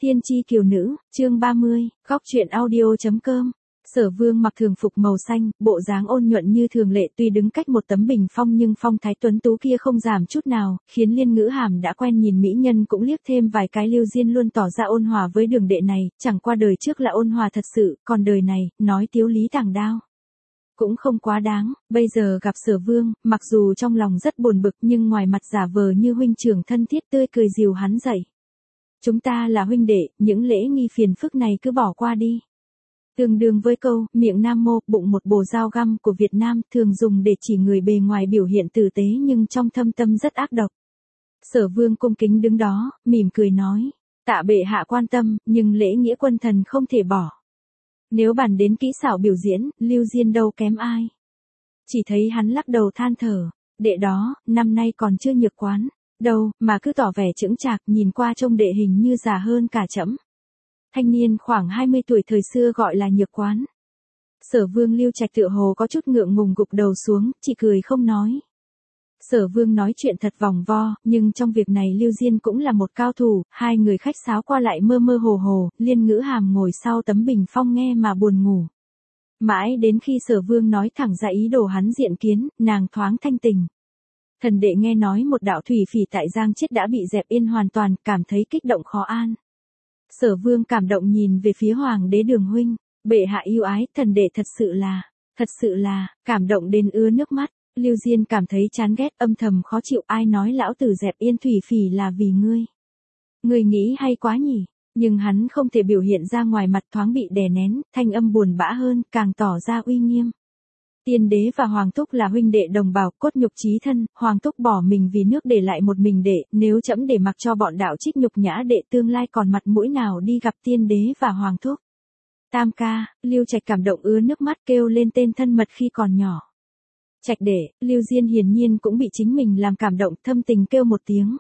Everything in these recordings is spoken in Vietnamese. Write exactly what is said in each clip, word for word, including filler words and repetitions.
Tiên tri kiều nữ, chương ba mươi, góc truyện audio.com. Sở Vương mặc thường phục màu xanh, bộ dáng ôn nhuận như thường lệ, tuy đứng cách một tấm bình phong nhưng phong thái tuấn tú kia không giảm chút nào, khiến Liên Ngữ Hàm đã quen nhìn mỹ nhân cũng liếc thêm vài cái. Lưu Diên luôn tỏ ra ôn hòa với Đường đệ này, chẳng qua đời trước là ôn hòa thật sự, còn đời này, nói tiếu lý tàng đao cũng không quá đáng. Bây giờ gặp Sở Vương, mặc dù trong lòng rất buồn bực nhưng ngoài mặt giả vờ như huynh trưởng thân thiết, tươi cười dìu hắn dậy. Chúng ta là huynh đệ, những lễ nghi phiền phức này cứ bỏ qua đi. Tương đương với câu, miệng nam mô, bụng một bồ dao găm của Việt Nam, thường dùng để chỉ người bề ngoài biểu hiện tử tế nhưng trong thâm tâm rất ác độc. Sở Vương cung kính đứng đó, mỉm cười nói, tạ bệ hạ quan tâm, nhưng lễ nghĩa quân thần không thể bỏ. Nếu bàn đến kỹ xảo biểu diễn, Lưu Diên đâu kém ai. Chỉ thấy hắn lắc đầu than thở, đệ đó, năm nay còn chưa nhược quán. Đâu, mà cứ tỏ vẻ chững chạc, nhìn qua trông đệ hình như già hơn cả trẫm. Thanh niên khoảng hai mươi tuổi thời xưa gọi là nhược quán. Sở Vương Lưu Trạch tựa hồ có chút ngượng ngùng gục đầu xuống, chỉ cười không nói. Sở Vương nói chuyện thật vòng vo, nhưng trong việc này Lưu Diên cũng là một cao thủ, hai người khách sáo qua lại mơ mơ hồ hồ, Liên Ngữ Hàm ngồi sau tấm bình phong nghe mà buồn ngủ. Mãi đến khi Sở Vương nói thẳng ra ý đồ hắn diện kiến, nàng thoáng thanh tình. Thần đệ nghe nói một đạo thủy phỉ tại Giang Chết đã bị dẹp yên hoàn toàn, cảm thấy kích động khó an. Sở Vương cảm động nhìn về phía Hoàng đế Đường huynh, bệ hạ yêu ái, thần đệ thật sự là, thật sự là, cảm động đến ứa nước mắt. Lưu Diên cảm thấy chán ghét, âm thầm khó chịu, ai nói lão tử dẹp yên thủy phỉ là vì ngươi. Ngươi nghĩ hay quá nhỉ, nhưng hắn không thể biểu hiện ra ngoài mặt, thoáng bị đè nén, thanh âm buồn bã hơn, càng tỏ ra uy nghiêm. Tiên đế và Hoàng thúc là huynh đệ đồng bào, cốt nhục chí thân, Hoàng thúc bỏ mình vì nước để lại một mình đệ, nếu trẫm để mặc cho bọn đạo trích nhục nhã đệ, tương lai còn mặt mũi nào đi gặp tiên đế và Hoàng thúc. Tam ca, Lưu Trạch cảm động ứa nước mắt, kêu lên tên thân mật khi còn nhỏ. Trạch đệ, Lưu Diên hiển nhiên cũng bị chính mình làm cảm động, thâm tình kêu một tiếng.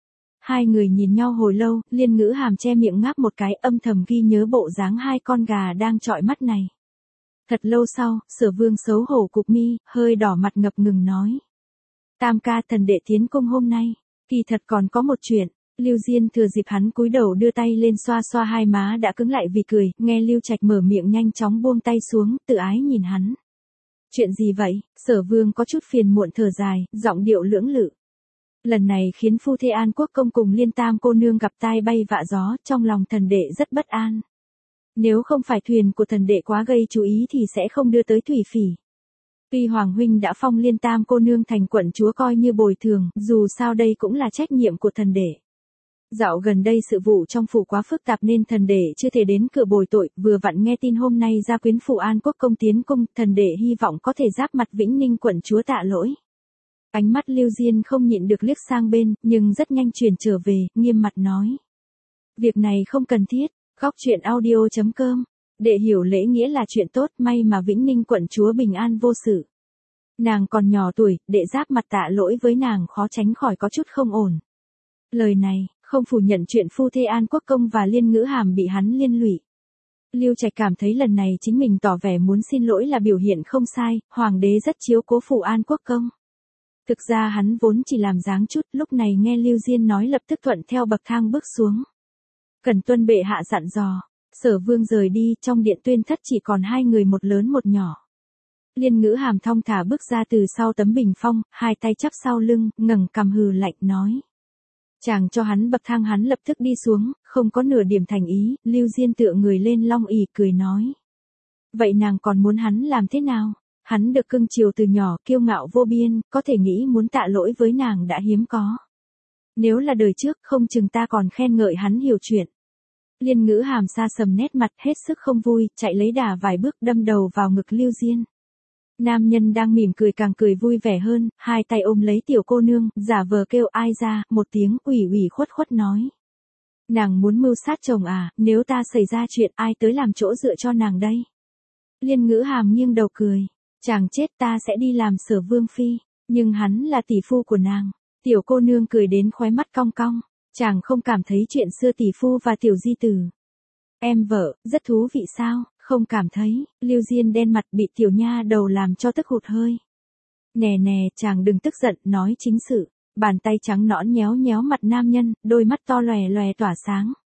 Hai người nhìn nhau hồi lâu, Liên Ngữ Hàm che miệng ngáp một cái, âm thầm ghi nhớ bộ dáng hai con gà đang trọi mắt này. Thật lâu sau, Sở Vương xấu hổ cụp mi, hơi đỏ mặt ngập ngừng nói. Tam ca, thần đệ tiến cung hôm nay, kỳ thật còn có một chuyện. Lưu Diên thừa dịp hắn cúi đầu đưa tay lên xoa xoa hai má đã cứng lại vì cười, nghe Lưu Trạch mở miệng nhanh chóng buông tay xuống, tự ái nhìn hắn. Chuyện gì vậy? Sở Vương có chút phiền muộn thở dài, giọng điệu lưỡng lự. Lần này khiến phu thê An Quốc công cùng Liên Tam cô nương gặp tai bay vạ gió, trong lòng thần đệ rất bất an. Nếu không phải thuyền của thần đệ quá gây chú ý thì sẽ không đưa tới thủy phỉ. Tuy Hoàng huynh đã phong Liên Tam cô nương thành quận chúa coi như bồi thường, dù sao đây cũng là trách nhiệm của thần đệ. Dạo gần đây sự vụ trong phủ quá phức tạp nên thần đệ chưa thể đến cửa bồi tội, vừa vặn nghe tin hôm nay gia quyến phủ An Quốc công tiến cung, thần đệ hy vọng có thể giáp mặt Vĩnh Ninh quận chúa tạ lỗi. Ánh mắt Lưu Diên không nhịn được liếc sang bên, nhưng rất nhanh chuyển trở về, nghiêm mặt nói. Việc này không cần thiết. Góc truyện audio.com. Đệ hiểu lễ nghĩa là chuyện tốt, may mà Vĩnh Ninh quận chúa bình an vô sự. Nàng còn nhỏ tuổi, đệ giáp mặt tạ lỗi với nàng khó tránh khỏi có chút không ổn. Lời này, không phủ nhận chuyện phu thê An Quốc công và Liên Ngữ Hàm bị hắn liên lụy. Lưu Trạch cảm thấy lần này chính mình tỏ vẻ muốn xin lỗi là biểu hiện không sai, Hoàng đế rất chiếu cố phủ An Quốc công. Thực ra hắn vốn chỉ làm dáng chút, lúc này nghe Lưu Diên nói lập tức thuận theo bậc thang bước xuống. Cần tuân bệ hạ dặn dò. Sở Vương rời đi, trong điện tuyên thất chỉ còn hai người, một lớn một nhỏ. Liên Ngữ Hàm thong thả bước ra từ sau tấm bình phong, hai tay chắp sau lưng, ngẩng cằm hừ lạnh nói. Chàng cho hắn bậc thang, hắn lập tức đi xuống, không có nửa điểm thành ý. Lưu Diên tựa người lên long ỷ cười nói. Vậy nàng còn muốn hắn làm thế nào? Hắn được cưng chiều từ nhỏ, kiêu ngạo vô biên, có thể nghĩ muốn tạ lỗi với nàng đã hiếm có. Nếu là đời trước, không chừng ta còn khen ngợi hắn hiểu chuyện. Liên Ngữ Hàm sa sầm nét mặt, hết sức không vui, chạy lấy đà vài bước đâm đầu vào ngực Lưu Diên. Nam nhân đang mỉm cười càng cười vui vẻ hơn, hai tay ôm lấy tiểu cô nương, giả vờ kêu ai ra, một tiếng ủy ủy khuất khuất nói. Nàng muốn mưu sát chồng à, nếu ta xảy ra chuyện ai tới làm chỗ dựa cho nàng đây? Liên Ngữ Hàm nghiêng đầu cười, chàng chết ta sẽ đi làm Sở Vương phi, nhưng hắn là tỷ phu của nàng. Tiểu cô nương cười đến khóe mắt cong cong. Chàng không cảm thấy chuyện xưa tỷ phu và tiểu di tử. Em vợ, rất thú vị sao, không cảm thấy. Lưu Diên đen mặt bị tiểu nha đầu làm cho tức hụt hơi. Nè nè, chàng đừng tức giận, nói chính sự. Bàn tay trắng nõn nhéo nhéo mặt nam nhân, đôi mắt to lòe lòe tỏa sáng.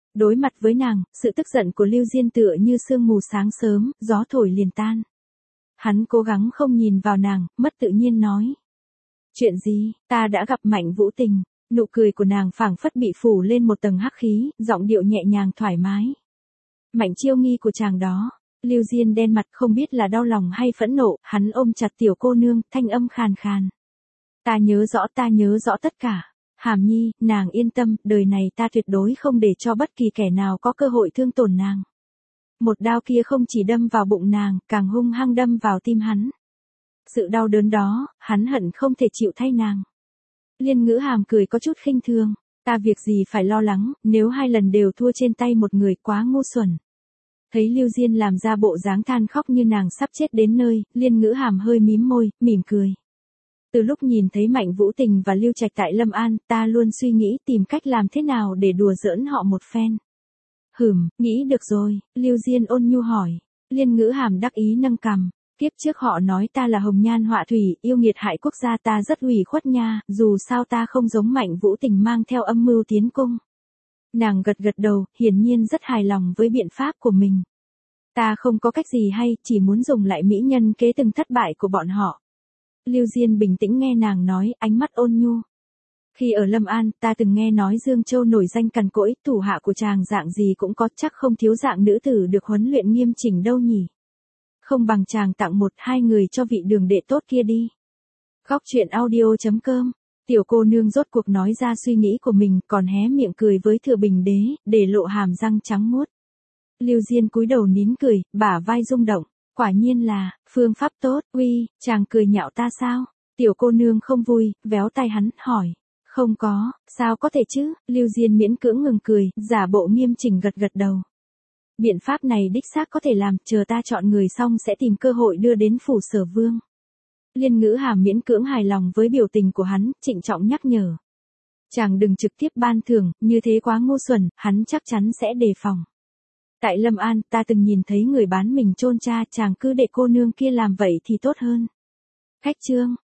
Đối mặt với nàng, sự tức giận của Lưu Diên tựa như sương mù sáng sớm, gió thổi liền tan. Hắn cố gắng không nhìn vào nàng, mất tự nhiên nói. Chuyện gì, ta đã gặp Mạnh Vũ Tình. Nụ cười của nàng phảng phất bị phủ lên một tầng hắc khí, giọng điệu nhẹ nhàng thoải mái. Mạnh Chiêu Nghi của chàng đó. Lưu Diên đen mặt không biết là đau lòng hay phẫn nộ, hắn ôm chặt tiểu cô nương, thanh âm khàn khàn. Ta nhớ rõ ta nhớ rõ tất cả. Hàm Nhi, nàng yên tâm, đời này ta tuyệt đối không để cho bất kỳ kẻ nào có cơ hội thương tổn nàng. Một đao kia không chỉ đâm vào bụng nàng, càng hung hăng đâm vào tim hắn. Sự đau đớn đó, hắn hận không thể chịu thay nàng. Liên Ngữ Hàm cười có chút khinh thường. Ta việc gì phải lo lắng, nếu hai lần đều thua trên tay một người quá ngu xuẩn. Thấy Lưu Diên làm ra bộ dáng than khóc như nàng sắp chết đến nơi, Liên Ngữ Hàm hơi mím môi, mỉm cười. Từ lúc nhìn thấy Mạnh Vũ Tình và Lưu Trạch tại Lâm An, ta luôn suy nghĩ tìm cách làm thế nào để đùa giỡn họ một phen. Hửm, nghĩ được rồi, Lưu Diên ôn nhu hỏi. Liên Ngữ Hàm đắc ý nâng cằm. Kiếp trước họ nói ta là hồng nhan họa thủy, yêu nghiệt hại quốc gia, ta rất ủy khuất nha, dù sao ta không giống Mạnh Vũ Tình mang theo âm mưu tiến cung. Nàng gật gật đầu, hiển nhiên rất hài lòng với biện pháp của mình. Ta không có cách gì hay, chỉ muốn dùng lại mỹ nhân kế từng thất bại của bọn họ. Lưu Diên bình tĩnh nghe nàng nói, ánh mắt ôn nhu. Khi ở Lâm An, ta từng nghe nói Dương Châu nổi danh cằn cỗi, thủ hạ của chàng dạng gì cũng có, chắc không thiếu dạng nữ tử được huấn luyện nghiêm chỉnh đâu nhỉ. Không bằng chàng tặng một hai người cho vị đường đệ tốt kia đi. Góc truyện audio chấm com. Tiểu cô nương rốt cuộc nói ra suy nghĩ của mình, còn hé miệng cười với Thừa Bình Đế, để lộ hàm răng trắng muốt. Lưu Diên cúi đầu nín cười, bả vai rung động. Quả nhiên là, phương pháp tốt, uy, chàng cười nhạo ta sao? Tiểu cô nương không vui, véo tay hắn, hỏi. Không có, sao có thể chứ? Lưu Diên miễn cưỡng ngừng cười, giả bộ nghiêm chỉnh gật gật đầu. Biện pháp này đích xác có thể làm, chờ ta chọn người xong sẽ tìm cơ hội đưa đến phủ Sở Vương. Liên Ngữ Hàm miễn cưỡng hài lòng với biểu tình của hắn, trịnh trọng nhắc nhở. Chàng đừng trực tiếp ban thưởng, như thế quá ngu xuẩn, hắn chắc chắn sẽ đề phòng. Tại Lâm An, ta từng nhìn thấy người bán mình chôn cha, chàng cứ để cô nương kia làm vậy thì tốt hơn. Khách trương,